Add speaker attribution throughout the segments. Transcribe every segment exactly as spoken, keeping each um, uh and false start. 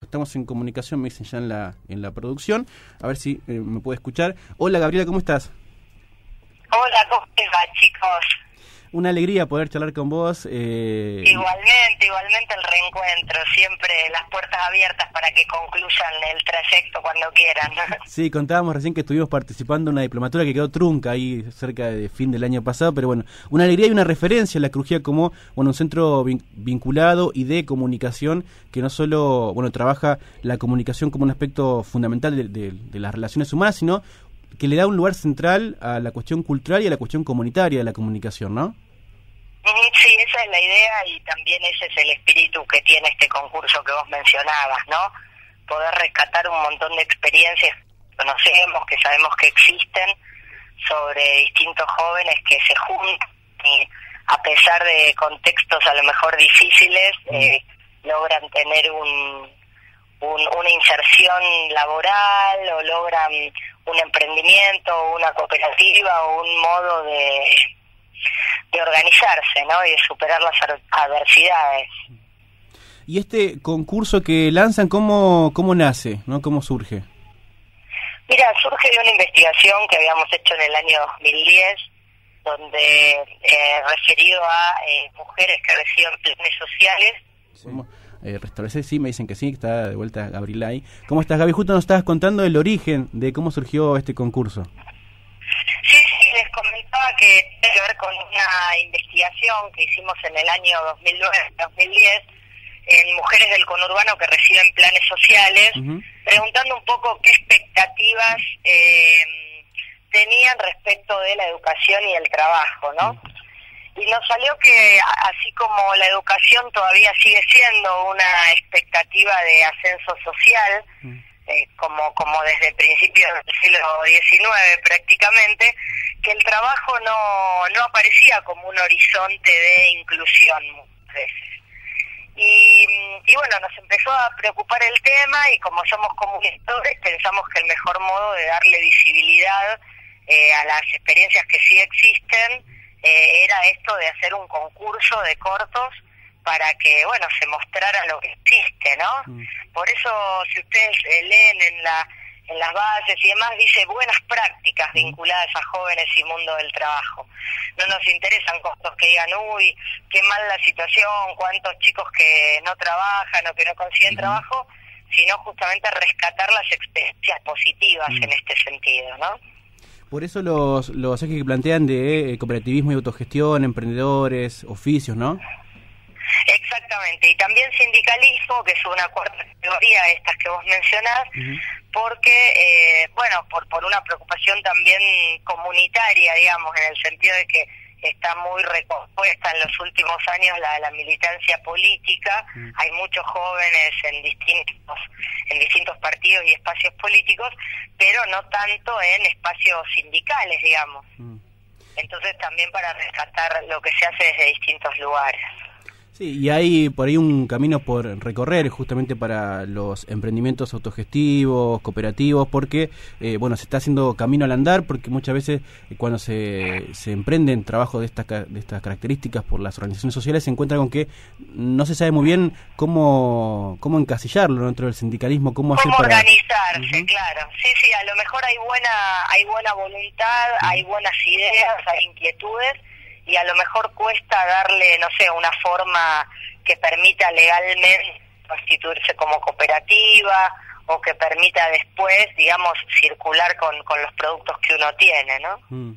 Speaker 1: estamos en comunicación, me dicen ya en la, en la producción, a ver si eh, me puede escuchar. Hola Gabriela, ¿cómo estás?
Speaker 2: Hola, ¿cómo te va, chicos?
Speaker 1: Una alegría poder charlar con vos. Eh...
Speaker 2: Igualmente, igualmente el reencuentro, siempre las puertas abiertas para que concluyan el trayecto cuando quieran.
Speaker 1: Sí, contábamos recién que estuvimos participando en una diplomatura que quedó trunca ahí cerca de fin del año pasado, pero bueno, una alegría y una referencia a la Crujía como bueno un centro vin vinculado y de comunicación que no solo bueno trabaja la comunicación como un aspecto fundamental de, de, de las relaciones humanas, sino que le da un lugar central a la cuestión cultural y a la cuestión comunitaria de la comunicación, ¿no?
Speaker 2: Sí, esa es la idea y también ese es el espíritu que tiene este concurso que vos mencionabas, ¿no? Poder rescatar un montón de experiencias que conocemos, que sabemos que existen, sobre distintos jóvenes que se juntan y a pesar de contextos a lo mejor difíciles, eh, logran tener un, un una inserción laboral o logran un emprendimiento, una cooperativa o un modo de, de organizarse, ¿no? Y de superar las adversidades.
Speaker 1: ¿Y este concurso que lanzan, cómo, cómo nace, ¿no? ¿Cómo surge?
Speaker 2: Mira, surge de una investigación que habíamos hecho en el año dos mil diez, donde eh, referido a eh, mujeres que reciben planes sociales.
Speaker 1: Sí. Eh, restablecer, sí, me dicen que sí, que está de vuelta Gabriela ahí. ¿Cómo estás, Gaby? Justo nos estabas contando el origen de cómo surgió este concurso.
Speaker 2: Sí, sí, les comentaba que tiene que ver con una investigación que hicimos en el año dos mil nueve dos mil diez en mujeres del conurbano que reciben planes sociales, uh-huh. preguntando un poco qué expectativas eh, tenían respecto de la educación y el trabajo, ¿no? Uh-huh. Y nos salió que así como la educación todavía sigue siendo una expectativa de ascenso social, mm. eh, como como desde principios del siglo diecinueve prácticamente, que el trabajo no, no aparecía como un horizonte de inclusión muchas veces. Y, y bueno, nos empezó a preocupar el tema y como somos comunicadores pensamos que el mejor modo de darle visibilidad eh, a las experiencias que sí existen Eh, era esto de hacer un concurso de cortos para que, bueno, se mostrara lo que existe, ¿no? Mm. Por eso, si ustedes eh, leen en la en las bases y demás, dice buenas prácticas vinculadas a jóvenes y mundo del trabajo. No nos interesan cortos que digan, uy, qué mal la situación, cuántos chicos que no trabajan o que no consiguen mm. trabajo, sino justamente rescatar las experiencias positivas mm. en este sentido, ¿no?
Speaker 1: Por eso los, los ejes que plantean de cooperativismo y autogestión, emprendedores, oficios, ¿no?
Speaker 2: Exactamente, y también sindicalismo, que es una cuarta categoría, estas que vos mencionás, uh-huh. porque, eh, bueno, por, por una preocupación también comunitaria, digamos, en el sentido de que está muy recompuesta en los últimos años la, la militancia política, mm. hay muchos jóvenes en distintos en distintos partidos y espacios políticos, pero no tanto en espacios sindicales, digamos. Mm. Entonces también para rescatar lo que se hace desde distintos lugares.
Speaker 1: Sí, y hay por ahí un camino por recorrer justamente para los emprendimientos autogestivos, cooperativos, porque eh, bueno, se está haciendo camino al andar, porque muchas veces eh, cuando se, se emprenden trabajos de estas de estas características por las organizaciones sociales se encuentra con que no se sabe muy bien cómo cómo encasillarlo dentro del sindicalismo, cómo,
Speaker 2: ¿Cómo
Speaker 1: hacer para
Speaker 2: organizarse, uh-huh. claro. Sí, sí, a lo mejor hay buena hay buena voluntad, uh-huh. hay buenas ideas, hay inquietudes, y a lo mejor cuesta darle, no sé, una forma que permita legalmente constituirse como cooperativa o que permita después, digamos, circular con, con los productos que uno tiene, ¿no? Mm.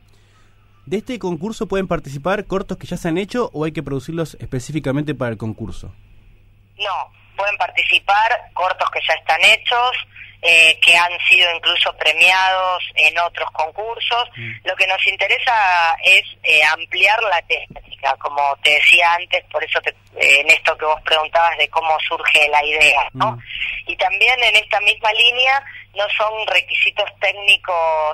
Speaker 1: ¿De este concurso pueden participar cortos que ya se han hecho o hay que producirlos específicamente para el concurso?
Speaker 2: No, pueden participar cortos que ya están hechos, Eh, que han sido incluso premiados en otros concursos. Mm. Lo que nos interesa es eh, ampliar la temática, como te decía antes, por eso te, eh, en esto que vos preguntabas de cómo surge la idea, ¿no? Mm. Y también en esta misma línea no son requisitos técnicos,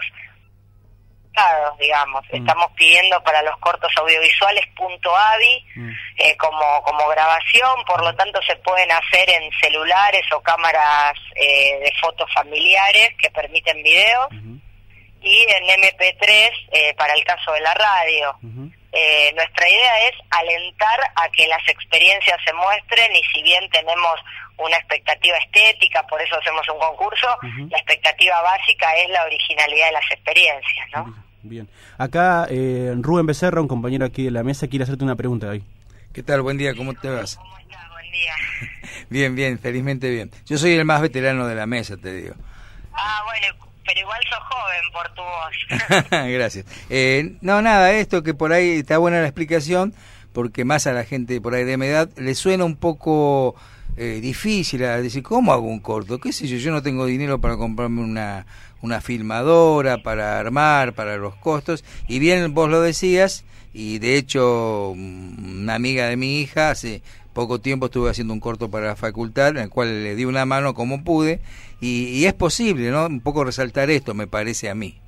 Speaker 2: digamos, mm. estamos pidiendo para los cortos audiovisuales punto avi mm. eh, como como grabación, por lo tanto se pueden hacer en celulares o cámaras eh, de fotos familiares que permiten video, uh-huh. y en eme pe tres eh, para el caso de la radio. Uh-huh. eh, nuestra idea es alentar a que las experiencias se muestren, y si bien tenemos una expectativa estética, por eso hacemos un concurso, uh-huh. la expectativa básica es la originalidad de las experiencias, ¿no?
Speaker 1: Bien. Acá eh, Rubén Becerra, un compañero aquí de la mesa, quiere hacerte una pregunta hoy.
Speaker 3: ¿Qué tal? Buen día, ¿cómo te vas?
Speaker 2: ¿Cómo estás? Buen día.
Speaker 3: Bien, bien, felizmente bien. Yo soy el más veterano de la mesa, te digo.
Speaker 2: Ah, bueno, pero igual sos joven por tu voz.
Speaker 3: Gracias. Eh, no, nada, esto que por ahí está buena la explicación, porque más a la gente por ahí de mi edad le suena un poco eh, difícil a decir, ¿cómo hago un corto? ¿Qué sé yo? Yo no tengo dinero para comprarme una, una filmadora, para armar, para los costos, y bien vos lo decías, y de hecho una amiga de mi hija hace poco tiempo estuve haciendo un corto para la facultad, en el cual le di una mano como pude, y, y es posible, ¿no? Un poco resaltar esto, me parece a mí.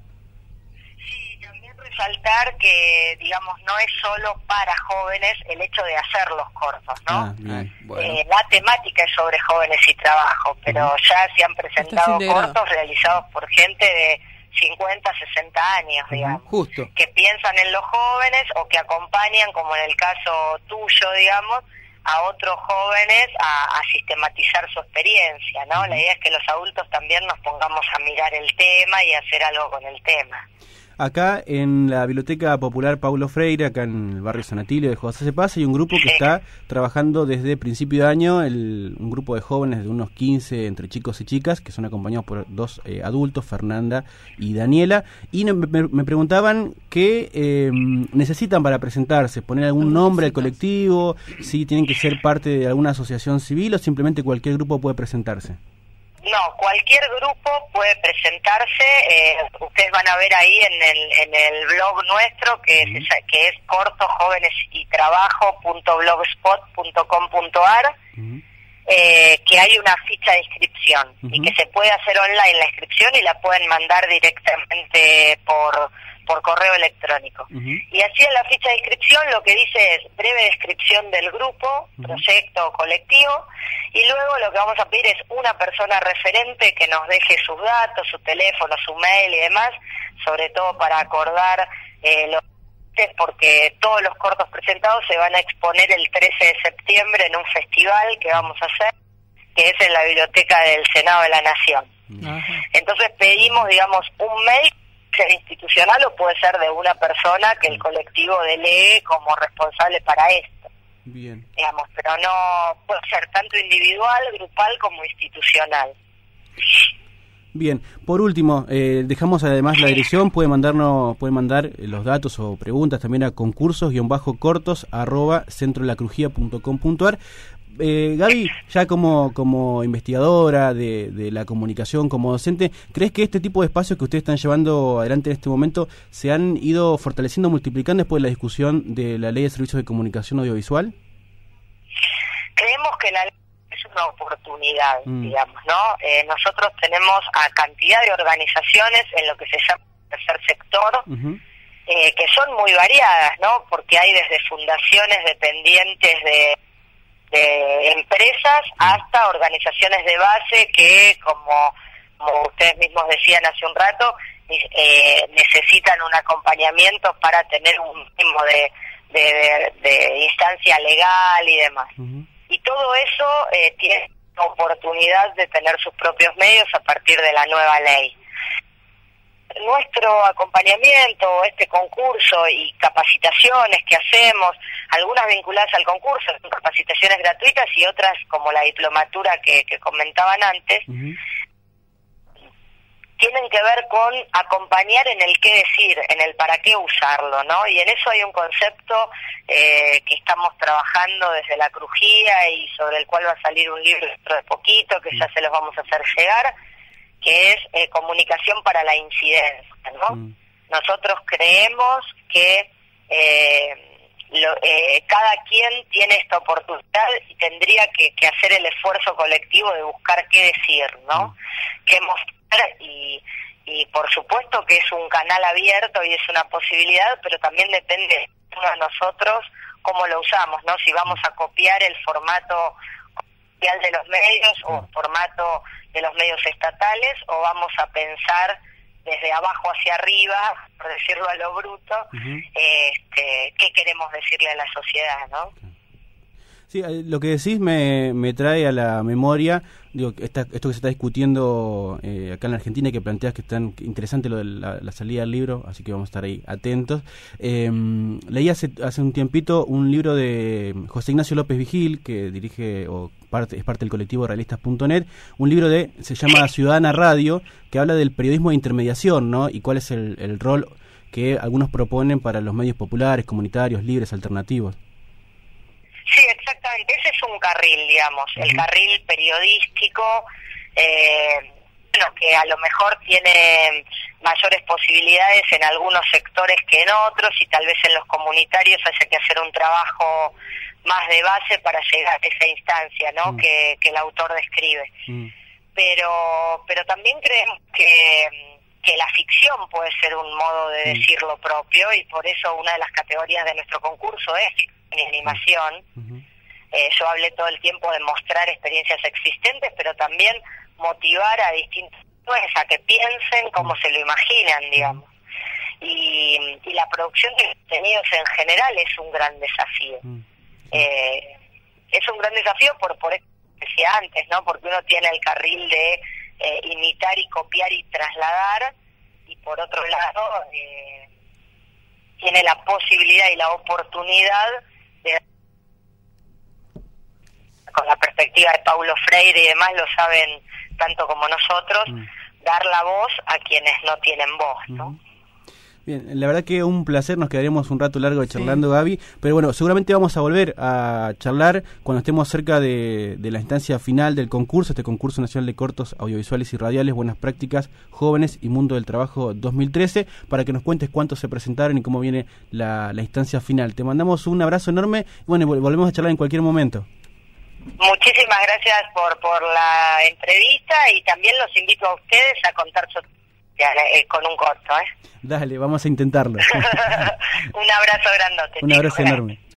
Speaker 2: Sí, también resaltar que, digamos, no es solo para jóvenes el hecho de hacer los cortos, ¿no?
Speaker 1: Ah, bien, bueno.
Speaker 2: eh, la temática es sobre jóvenes y trabajo, pero uh-huh. ya se han presentado cortos realizados por gente de cincuenta, sesenta años, digamos, uh-huh.
Speaker 3: Justo.
Speaker 2: que piensan en los jóvenes o que acompañan, como en el caso tuyo, digamos, a otros jóvenes a, a sistematizar su experiencia, ¿no? Uh-huh. La idea es que los adultos también nos pongamos a mirar el tema y hacer algo con el tema.
Speaker 1: Acá en la Biblioteca Popular Paulo Freire, acá en el barrio San Atilio de José C. Paz, hay un grupo que sí. está trabajando desde principio de año, el, un grupo de jóvenes de unos quince, entre chicos y chicas, que son acompañados por dos eh, adultos, Fernanda y Daniela, y me, me, me preguntaban qué eh, necesitan para presentarse, poner algún nombre al colectivo, si tienen que ser parte de alguna asociación civil o simplemente cualquier grupo puede presentarse.
Speaker 2: No, cualquier grupo puede presentarse. Eh, ustedes van a ver ahí en el en el blog nuestro que uh-huh. es que es corto jóvenes y trabajo punto blogspot punto com punto ar uh-huh. eh, que hay una ficha de inscripción uh-huh. y que se puede hacer online la inscripción y la pueden mandar directamente por por correo electrónico. Uh-huh. Y así en la ficha de inscripción lo que dice es breve descripción del grupo, uh-huh. proyecto o colectivo, y luego lo que vamos a pedir es una persona referente que nos deje sus datos, su teléfono, su mail y demás, sobre todo para acordar eh, los porque todos los cortos presentados se van a exponer el trece de septiembre en un festival que vamos a hacer, que es en la Biblioteca del Senado de la Nación. Uh-huh. Entonces pedimos, digamos, un mail, ser institucional o puede ser de una persona que el colectivo delegue como responsable para esto.
Speaker 1: Bien.
Speaker 2: Digamos, pero no puede ser tanto individual, grupal como institucional.
Speaker 1: Bien, por último, eh, dejamos además la dirección, puede mandarnos, puede mandar los datos o preguntas también a concursos-cortos arroba centrolacrujía punto com punto ar. Eh, Gaby, ya como como investigadora de, de la comunicación, como docente, ¿crees que este tipo de espacios que ustedes están llevando adelante en este momento se han ido fortaleciendo, multiplicando después de la discusión de la Ley de Servicios de Comunicación Audiovisual?
Speaker 2: Creemos que la ley es una oportunidad, mm. digamos, ¿no? Eh, nosotros tenemos a cantidad de organizaciones en lo que se llama el tercer sector, uh-huh. eh, que son muy variadas, ¿no? Porque hay desde fundaciones dependientes de de empresas hasta organizaciones de base que, como, como ustedes mismos decían hace un rato, eh, necesitan un acompañamiento para tener un mínimo de, de, de, de instancia legal y demás. Uh-huh. Y todo eso eh, tiene la oportunidad de tener sus propios medios a partir de la nueva ley. Nuestro acompañamiento, este concurso y capacitaciones que hacemos, algunas vinculadas al concurso, son capacitaciones gratuitas y otras como la diplomatura que, que comentaban antes, uh-huh. tienen que ver con acompañar en el qué decir, en el para qué usarlo, ¿no? Y en eso hay un concepto eh, que estamos trabajando desde la Crujía y sobre el cual va a salir un libro dentro de poquito, que uh-huh. ya se los vamos a hacer llegar, que es eh, comunicación para la incidencia, ¿no? Mm. Nosotros creemos que eh, lo, eh, cada quien tiene esta oportunidad y tendría que, que hacer el esfuerzo colectivo de buscar qué decir, ¿no? Mm. Qué mostrar y, y por supuesto que es un canal abierto y es una posibilidad, pero también depende de uno de nosotros cómo lo usamos, ¿no? Si vamos a copiar el formato comercial de los medios mm. o el formato de los medios estatales, o vamos a pensar desde abajo hacia arriba, por decirlo a lo bruto, uh-huh. este, qué queremos decirle a la sociedad, ¿no?
Speaker 1: Sí, lo que decís me, me trae a la memoria, digo, esta, esto que se está discutiendo eh, acá en la Argentina, que planteas que es tan interesante lo de la, la salida del libro, así que vamos a estar ahí atentos. Eh, leí hace, hace un tiempito un libro de José Ignacio López Vigil, que dirige o parte, es parte del colectivo realistas punto net, un libro de se llama Ciudadana Radio, que habla del periodismo de intermediación, ¿no? Y cuál es el, el rol que algunos proponen para los medios populares, comunitarios, libres, alternativos.
Speaker 2: Sí, exactamente, ese es un carril, digamos, uh-huh. el carril periodístico, eh, bueno, que a lo mejor tiene mayores posibilidades en algunos sectores que en otros, y tal vez en los comunitarios haya que hacer un trabajo más de base para llegar a esa instancia, ¿no? Uh-huh. que, que el autor describe. Uh-huh. Pero, pero también creemos que, que la ficción puede ser un modo de uh-huh. decir lo propio, y por eso una de las categorías de nuestro concurso es ficción y animación. Uh-huh. eh, yo hablé todo el tiempo de mostrar experiencias existentes, pero también motivar a distintos a que piensen como uh-huh. se lo imaginan, digamos. Uh-huh. Y, y la producción de contenidos en general es un gran desafío. Uh-huh. Eh, es un gran desafío por por eso que decía antes, ¿no? Porque uno tiene el carril de eh, imitar y copiar y trasladar, y por otro lado eh, tiene la posibilidad y la oportunidad de, con la perspectiva de Paulo Freire y demás, lo saben tanto como nosotros, mm. dar la voz a quienes no tienen voz, ¿no? Mm.
Speaker 1: Bien, la verdad que un placer, nos quedaremos un rato largo charlando, sí. Gaby, pero bueno, seguramente vamos a volver a charlar cuando estemos cerca de, de la instancia final del concurso, este concurso nacional de cortos audiovisuales y radiales, buenas prácticas, jóvenes y mundo del trabajo dos mil trece, para que nos cuentes cuántos se presentaron y cómo viene la, la instancia final. Te mandamos un abrazo enorme y bueno, volvemos a charlar en cualquier momento.
Speaker 2: Muchísimas gracias por, por la entrevista, y también los invito a ustedes a contar su Eh, con un corto, ¿eh?
Speaker 1: Dale, vamos a intentarlo.
Speaker 2: Un abrazo grandote.
Speaker 1: Un abrazo enorme.